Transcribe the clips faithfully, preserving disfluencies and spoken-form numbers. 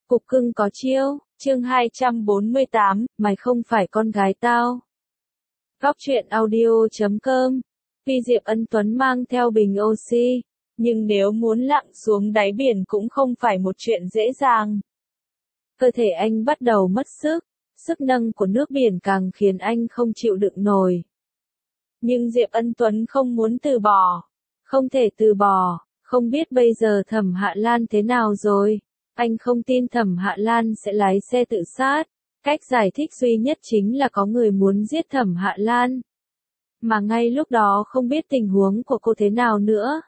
Cục cưng có chiêu, chương hai trăm bốn mươi tám, mày không phải con gái tao. Góc truyện audio chấm com. Tuy Diệp Ân Tuấn mang theo bình oxy, nhưng nếu muốn lặn xuống đáy biển cũng không phải một chuyện dễ dàng. Cơ thể anh bắt đầu mất sức, sức nâng của nước biển càng khiến anh không chịu đựng nổi. Nhưng Diệp Ân Tuấn không muốn từ bỏ, không thể từ bỏ, không biết bây giờ Thẩm Hạ Lan thế nào rồi. Anh không tin Thẩm Hạ Lan sẽ lái xe tự sát. Cách giải thích duy nhất chính là có người muốn giết Thẩm Hạ Lan. Mà ngay lúc đó không biết tình huống của cô thế nào nữa.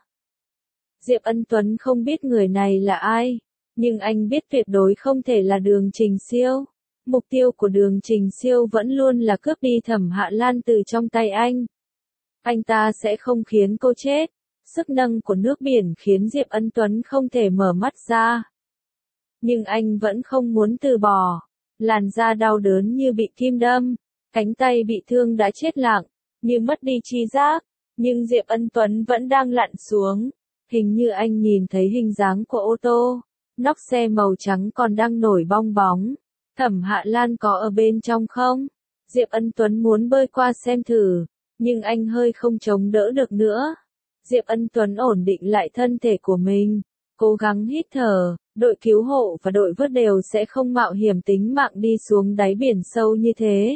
Diệp Ân Tuấn không biết người này là ai, nhưng anh biết tuyệt đối không thể là Đường Trình Siêu. Mục tiêu của Đường Trình Siêu vẫn luôn là cướp đi Thẩm Hạ Lan từ trong tay anh. Anh ta sẽ không khiến cô chết. Sức nâng của nước biển khiến Diệp Ân Tuấn không thể mở mắt ra. Nhưng anh vẫn không muốn từ bỏ. Làn da đau đớn như bị kim đâm, cánh tay bị thương đã chết lặng, như mất đi tri giác, nhưng Diệp Ân Tuấn vẫn đang lặn xuống. Hình như anh nhìn thấy hình dáng của ô tô, nóc xe màu trắng còn đang nổi bong bóng. Thẩm Hạ Lan có ở bên trong không? Diệp Ân Tuấn muốn bơi qua xem thử, nhưng anh hơi không chống đỡ được nữa. Diệp Ân Tuấn ổn định lại thân thể của mình, cố gắng hít thở. Đội cứu hộ và đội vớt đều sẽ không mạo hiểm tính mạng đi xuống đáy biển sâu như thế.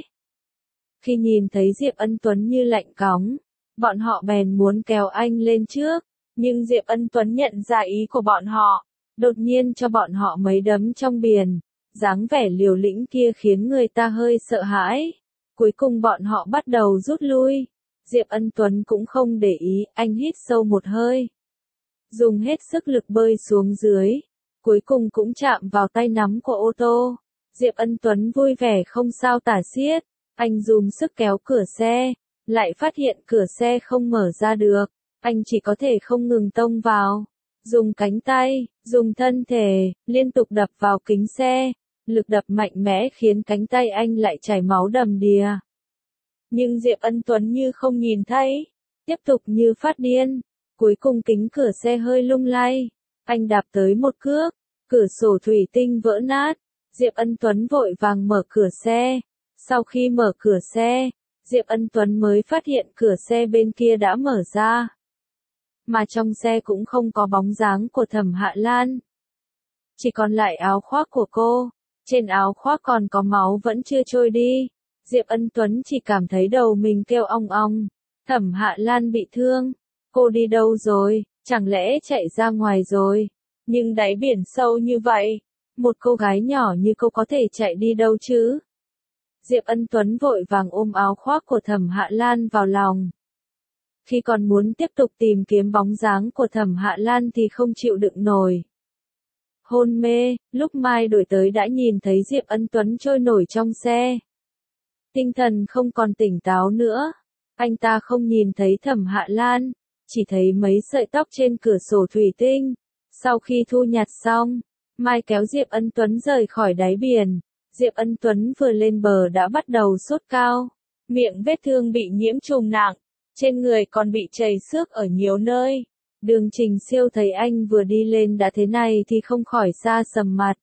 Khi nhìn thấy Diệp Ân Tuấn như lạnh cóng, bọn họ bèn muốn kéo anh lên trước, nhưng Diệp Ân Tuấn nhận ra ý của bọn họ, đột nhiên cho bọn họ mấy đấm trong biển. Dáng vẻ liều lĩnh kia khiến người ta hơi sợ hãi. Cuối cùng bọn họ bắt đầu rút lui. Diệp Ân Tuấn cũng không để ý, anh hít sâu một hơi, dùng hết sức lực bơi xuống dưới. Cuối cùng cũng chạm vào tay nắm của ô tô. Diệp Ân Tuấn vui vẻ không sao tả xiết. Anh dùng sức kéo cửa xe, lại phát hiện cửa xe không mở ra được. Anh chỉ có thể không ngừng tông vào. Dùng cánh tay, dùng thân thể, liên tục đập vào kính xe. Lực đập mạnh mẽ khiến cánh tay anh lại chảy máu đầm đìa. Nhưng Diệp Ân Tuấn như không nhìn thấy. Tiếp tục như phát điên. Cuối cùng kính cửa xe hơi lung lay. Anh đạp tới một cước, cửa sổ thủy tinh vỡ nát. Diệp Ân Tuấn vội vàng mở cửa xe. Sau khi mở cửa xe, Diệp Ân Tuấn mới phát hiện cửa xe bên kia đã mở ra. Mà trong xe cũng không có bóng dáng của Thẩm Hạ Lan. Chỉ còn lại áo khoác của cô. Trên áo khoác còn có máu vẫn chưa trôi đi. Diệp Ân Tuấn chỉ cảm thấy đầu mình kêu ong ong. Thẩm Hạ Lan bị thương. Cô đi đâu rồi? Chẳng lẽ chạy ra ngoài rồi? Nhưng đáy biển sâu như vậy, một cô gái nhỏ như cô có thể chạy đi đâu chứ? Diệp Ân Tuấn vội vàng ôm áo khoác của Thẩm Hạ Lan vào lòng. Khi còn muốn tiếp tục tìm kiếm bóng dáng của Thẩm Hạ Lan thì không chịu đựng nổi. Hôn mê, lúc Mai đổi tới đã nhìn thấy Diệp Ân Tuấn trôi nổi trong xe. Tinh thần không còn tỉnh táo nữa. Anh ta không nhìn thấy Thẩm Hạ Lan, chỉ thấy mấy sợi tóc trên cửa sổ thủy tinh. Sau khi thu nhặt xong, Mai kéo Diệp Ân Tuấn rời khỏi đáy biển. Diệp Ân Tuấn vừa lên bờ đã bắt đầu sốt cao. Miệng vết thương bị nhiễm trùng nặng. Trên người còn bị chảy xước ở nhiều nơi. Đường Trình Siêu thấy anh vừa đi lên đã thế này thì không khỏi xa sầm mặt.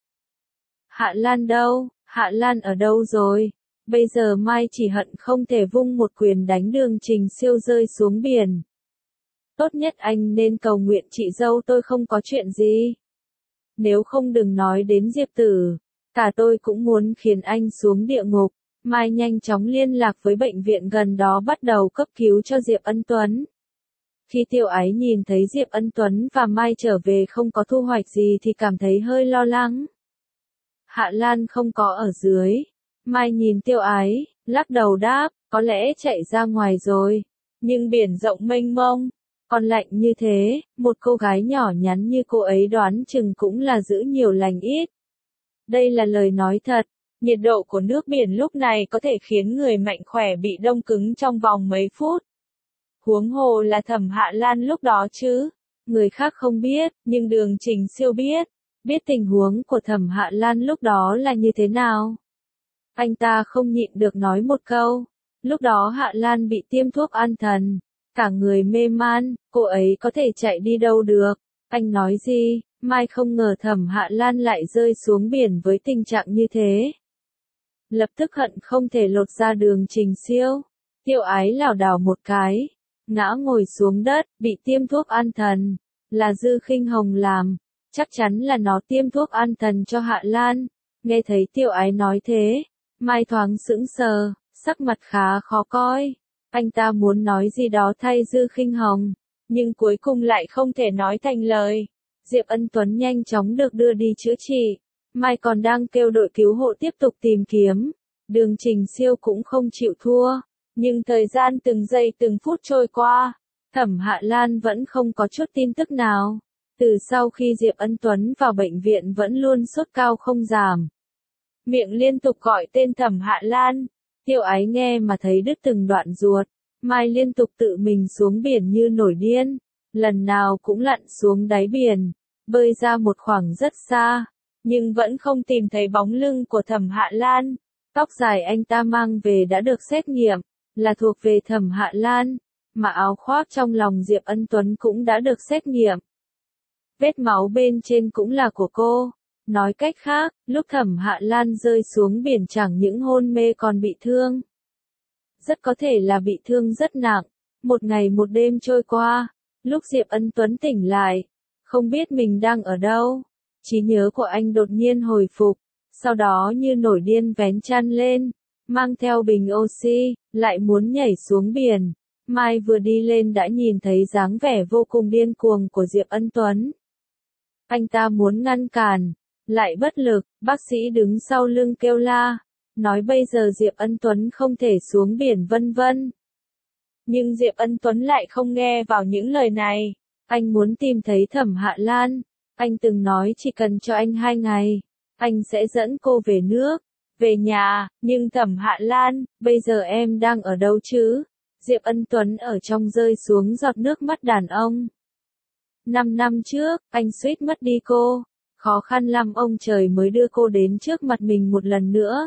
Hạ Lan đâu? Hạ Lan ở đâu rồi? Bây giờ Mai chỉ hận không thể vung một quyền đánh Đường Trình Siêu rơi xuống biển. Tốt nhất anh nên cầu nguyện chị dâu tôi không có chuyện gì. Nếu không đừng nói đến Diệp Tử, cả tôi cũng muốn khiến anh xuống địa ngục. Mai nhanh chóng liên lạc với bệnh viện gần đó bắt đầu cấp cứu cho Diệp Ân Tuấn. Khi Tiêu Ái nhìn thấy Diệp Ân Tuấn và Mai trở về không có thu hoạch gì thì cảm thấy hơi lo lắng. Hạ Lan không có ở dưới. Mai nhìn Tiêu Ái, lắc đầu đáp, có lẽ chạy ra ngoài rồi. Nhưng biển rộng mênh mông, còn lạnh như thế, một cô gái nhỏ nhắn như cô ấy đoán chừng cũng là giữ nhiều lành ít. Đây là lời nói thật. Nhiệt độ của nước biển lúc này có thể khiến người mạnh khỏe bị đông cứng trong vòng mấy phút. Huống hồ là Thẩm Hạ Lan lúc đó chứ. Người khác không biết, nhưng Đường Trình Siêu biết. Biết tình huống của Thẩm Hạ Lan lúc đó là như thế nào. Anh ta không nhịn được nói một câu. Lúc đó Hạ Lan bị tiêm thuốc an thần. Cả người mê man, cô ấy có thể chạy đi đâu được. Anh nói gì? Mai không ngờ Thẩm Hạ Lan lại rơi xuống biển với tình trạng như thế. Lập tức hận không thể lột ra Đường Trình Siêu. Tiêu Ái lảo đảo một cái, ngã ngồi xuống đất, bị tiêm thuốc an thần. Là Dư Khinh Hồng làm, chắc chắn là nó tiêm thuốc an thần cho Hạ Lan. Nghe thấy Tiêu Ái nói thế, Mai thoáng sững sờ, sắc mặt khá khó coi. Anh ta muốn nói gì đó thay Dư Khinh Hồng, nhưng cuối cùng lại không thể nói thành lời. Diệp Ân Tuấn nhanh chóng được đưa đi chữa trị. Mai còn đang kêu đội cứu hộ tiếp tục tìm kiếm. Đường Trình Siêu cũng không chịu thua. Nhưng thời gian từng giây từng phút trôi qua, Thẩm Hạ Lan vẫn không có chút tin tức nào. Từ sau khi Diệp Ân Tuấn vào bệnh viện vẫn luôn sốt cao không giảm. Miệng liên tục gọi tên Thẩm Hạ Lan. Tiêu Ái nghe mà thấy đứt từng đoạn ruột. Mai liên tục tự mình xuống biển như nổi điên. Lần nào cũng lặn xuống đáy biển, bơi ra một khoảng rất xa, nhưng vẫn không tìm thấy bóng lưng của Thẩm Hạ Lan. Tóc dài anh ta mang về đã được xét nghiệm, là thuộc về Thẩm Hạ Lan, mà áo khoác trong lòng Diệp Ân Tuấn cũng đã được xét nghiệm. Vết máu bên trên cũng là của cô. Nói cách khác, lúc Thẩm Hạ Lan rơi xuống biển chẳng những hôn mê còn bị thương. Rất có thể là bị thương rất nặng. Một ngày một đêm trôi qua, lúc Diệp Ân Tuấn tỉnh lại, không biết mình đang ở đâu. Trí nhớ của anh đột nhiên hồi phục, sau đó như nổi điên vén chăn lên, mang theo bình oxy, lại muốn nhảy xuống biển. Mai vừa đi lên đã nhìn thấy dáng vẻ vô cùng điên cuồng của Diệp Ân Tuấn. Anh ta muốn ngăn cản, lại bất lực, bác sĩ đứng sau lưng kêu la, nói bây giờ Diệp Ân Tuấn không thể xuống biển vân vân. Nhưng Diệp Ân Tuấn lại không nghe vào những lời này. Anh muốn tìm thấy Thẩm Hạ Lan. Anh từng nói chỉ cần cho anh hai ngày, anh sẽ dẫn cô về nước, về nhà. Nhưng Thẩm Hạ Lan, bây giờ em đang ở đâu chứ? Diệp Ân Tuấn ở trong rơi xuống giọt nước mắt đàn ông. Năm năm trước, anh suýt mất đi cô. Khó khăn lắm ông trời mới đưa cô đến trước mặt mình một lần nữa.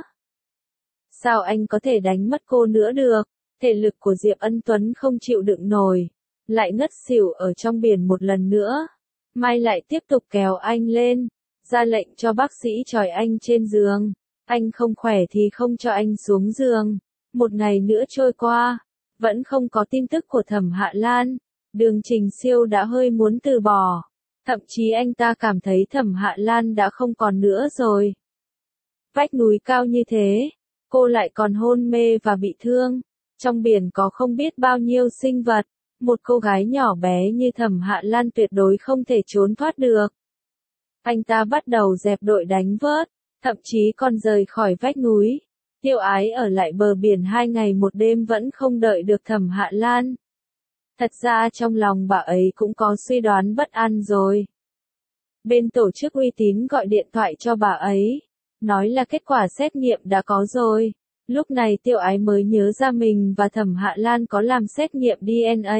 Sao anh có thể đánh mất cô nữa được? Thể lực của Diệp Ân Tuấn không chịu đựng nổi, lại ngất xỉu ở trong biển một lần nữa. Mai lại tiếp tục kéo anh lên, ra lệnh cho bác sĩ tròi anh trên giường. Anh không khỏe thì không cho anh xuống giường. Một ngày nữa trôi qua, vẫn không có tin tức của Thẩm Hạ Lan. Đường Trình Siêu đã hơi muốn từ bỏ. Thậm chí anh ta cảm thấy Thẩm Hạ Lan đã không còn nữa rồi. Vách núi cao như thế, cô lại còn hôn mê và bị thương. Trong biển có không biết bao nhiêu sinh vật, một cô gái nhỏ bé như Thẩm Hạ Lan tuyệt đối không thể trốn thoát được. Anh ta bắt đầu dẹp đội đánh vớt, thậm chí còn rời khỏi vách núi. Tiêu Ái ở lại bờ biển hai ngày một đêm vẫn không đợi được Thẩm Hạ Lan. Thật ra trong lòng bà ấy cũng có suy đoán bất an rồi. Bên tổ chức uy tín gọi điện thoại cho bà ấy, nói là kết quả xét nghiệm đã có rồi. Lúc này Tiêu Ái mới nhớ ra mình và Thẩm Hạ Lan có làm xét nghiệm đê en a.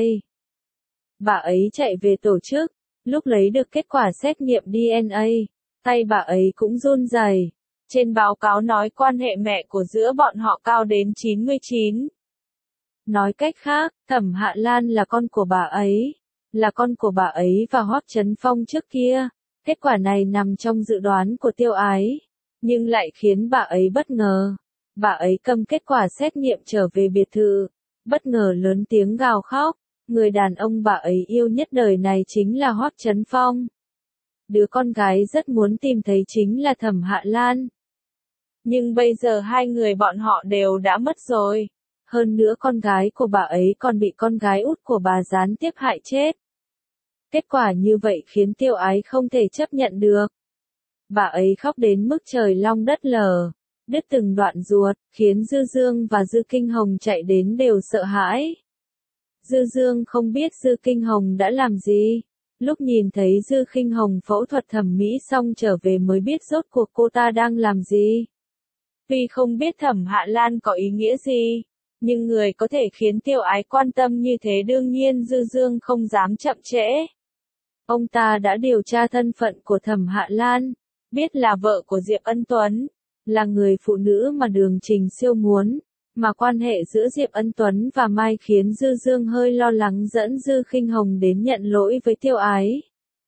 Bà ấy chạy về tổ chức, lúc lấy được kết quả xét nghiệm đê en a, tay bà ấy cũng run rẩy. Trên báo cáo nói quan hệ mẹ của giữa bọn họ cao đến chín mươi chín. Nói cách khác, Thẩm Hạ Lan là con của bà ấy, là con của bà ấy và Hoắc Chấn Phong trước kia. Kết quả này nằm trong dự đoán của Tiêu Ái, nhưng lại khiến bà ấy bất ngờ. Bà ấy cầm kết quả xét nghiệm trở về biệt thự, bất ngờ lớn tiếng gào khóc. Người đàn ông bà ấy yêu nhất đời này chính là Hoắc Chấn Phong. Đứa con gái rất muốn tìm thấy chính là Thẩm Hạ Lan. Nhưng bây giờ hai người bọn họ đều đã mất rồi. Hơn nữa con gái của bà ấy còn bị con gái út của bà gián tiếp hại chết. Kết quả như vậy khiến Tiêu Ái không thể chấp nhận được. Bà ấy khóc đến mức trời long đất lở, đứt từng đoạn ruột, khiến Dư Dương và Dư Kinh Hồng chạy đến đều sợ hãi. Dư Dương không biết Dư Kinh Hồng đã làm gì. Lúc nhìn thấy Dư Kinh Hồng phẫu thuật thẩm mỹ xong trở về mới biết rốt cuộc cô ta đang làm gì. Vì không biết Thẩm Hạ Lan có ý nghĩa gì, nhưng người có thể khiến Tiêu Ái quan tâm như thế đương nhiên Dư Dương không dám chậm trễ. Ông ta đã điều tra thân phận của Thẩm Hạ Lan, biết là vợ của Diệp Ân Tuấn, là người phụ nữ mà Đường Trình Siêu muốn, mà quan hệ giữa Diệp Ân Tuấn và Mai khiến Dư Dương hơi lo lắng dẫn Dư Kinh Hồng đến nhận lỗi với Tiêu Ái.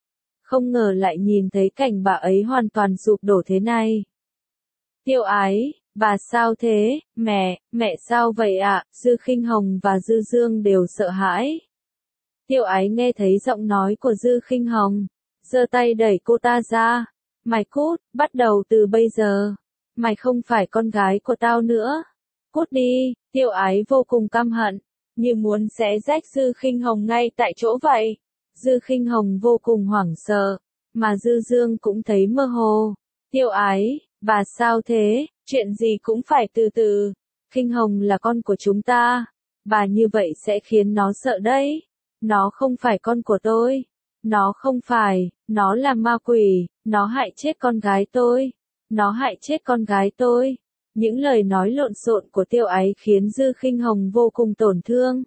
không ngờ lại nhìn thấy cảnh bà ấy hoàn toàn sụp đổ thế này. Tiêu Ái, bà sao thế, mẹ, mẹ sao vậy ạ? Dư Khinh Hồng và Dư Dương đều sợ hãi. Tiêu Ái nghe thấy giọng nói của Dư Khinh Hồng, giơ tay đẩy cô ta ra. Mày cút, bắt đầu từ bây giờ. Mày không phải con gái của tao nữa. Cút đi, Tiêu Ái vô cùng căm hận, như muốn xé rách Dư Khinh Hồng ngay tại chỗ vậy. Dư Khinh Hồng vô cùng hoảng sợ, mà Dư Dương cũng thấy mơ hồ. Tiêu Ái, bà sao thế, chuyện gì cũng phải từ từ. Khinh Hồng là con của chúng ta, bà như vậy sẽ khiến nó sợ đấy. Nó không phải con của tôi. Nó không phải, nó là ma quỷ, nó hại chết con gái tôi. Nó hại chết con gái tôi. Những lời nói lộn xộn của Tiêu Ái khiến Dư Khinh Hồng vô cùng tổn thương.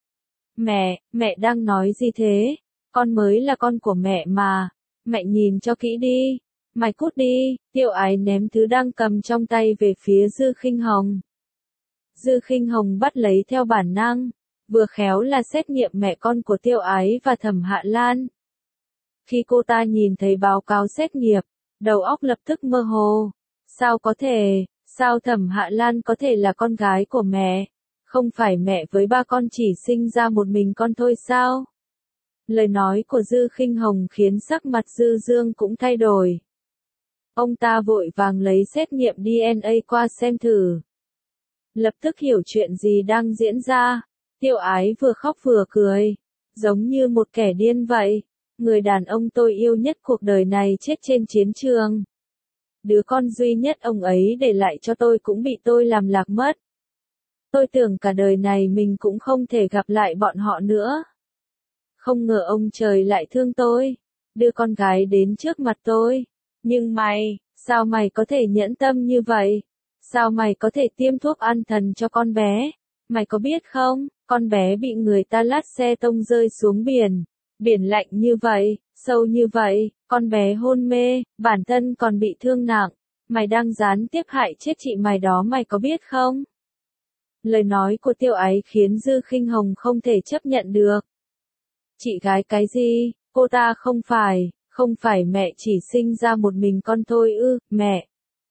Mẹ, mẹ đang nói gì thế? Con mới là con của mẹ mà. Mẹ nhìn cho kỹ đi. Mày cút đi. Tiêu Ái ném thứ đang cầm trong tay về phía Dư Khinh Hồng. Dư Khinh Hồng bắt lấy theo bản năng. Vừa khéo là xét nghiệm mẹ con của Tiêu Ái và Thẩm Hạ Lan. Khi cô ta nhìn thấy báo cáo xét nghiệm, đầu óc lập tức mơ hồ. Sao có thể, sao Thẩm Hạ Lan có thể là con gái của mẹ? Không phải mẹ với ba con chỉ sinh ra một mình con thôi sao? Lời nói của Dư Khinh Hồng khiến sắc mặt Dư Dương cũng thay đổi. Ông ta vội vàng lấy xét nghiệm đê en a qua xem thử. Lập tức hiểu chuyện gì đang diễn ra. Tiêu Ái vừa khóc vừa cười, giống như một kẻ điên vậy. Người đàn ông tôi yêu nhất cuộc đời này chết trên chiến trường. Đứa con duy nhất ông ấy để lại cho tôi cũng bị tôi làm lạc mất. Tôi tưởng cả đời này mình cũng không thể gặp lại bọn họ nữa. Không ngờ ông trời lại thương tôi, đưa con gái đến trước mặt tôi. Nhưng mày, sao mày có thể nhẫn tâm như vậy? Sao mày có thể tiêm thuốc an thần cho con bé? Mày có biết không, con bé bị người ta lát xe tông rơi xuống biển. Biển lạnh như vậy, sâu như vậy, con bé hôn mê, bản thân còn bị thương nặng. Mày đang gián tiếp hại chết chị mày đó, mày có biết không? Lời nói của Tiêu Ái khiến Dư Khinh Hồng không thể chấp nhận được. Chị gái cái gì, cô ta không phải, không phải mẹ chỉ sinh ra một mình con thôi ư, mẹ.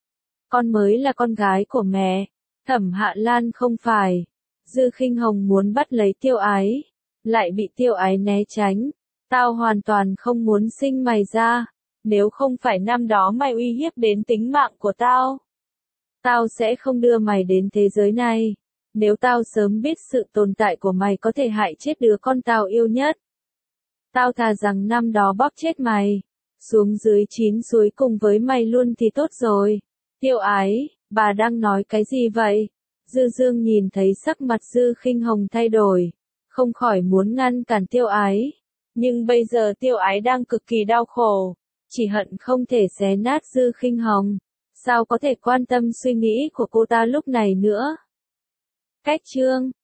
Con mới là con gái của mẹ. Thẩm Hạ Lan không phải. Dư Khinh Hồng muốn bắt lấy Tiêu Ái, lại bị Tiêu Ái né tránh. Tao hoàn toàn không muốn sinh mày ra. Nếu không phải năm đó mày uy hiếp đến tính mạng của tao, tao sẽ không đưa mày đến thế giới này. Nếu tao sớm biết sự tồn tại của mày có thể hại chết đứa con tao yêu nhất, tao thà rằng năm đó bóp chết mày, xuống dưới chín suối cùng với mày luôn thì tốt rồi. Tiêu Ái, bà đang nói cái gì vậy? Dư Dương nhìn thấy sắc mặt Dư Khinh Hồng thay đổi, không khỏi muốn ngăn cản Tiêu Ái. Nhưng bây giờ Tiêu Ái đang cực kỳ đau khổ, chỉ hận không thể xé nát Dư Khinh Hồng. Sao có thể quan tâm suy nghĩ của cô ta lúc này nữa? Cách chương